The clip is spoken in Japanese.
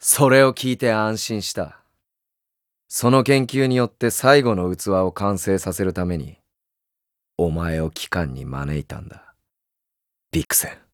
それを聞いて安心した。その研究によって最後の器を完成させるために、お前を機関に招いたんだ。ビクセン。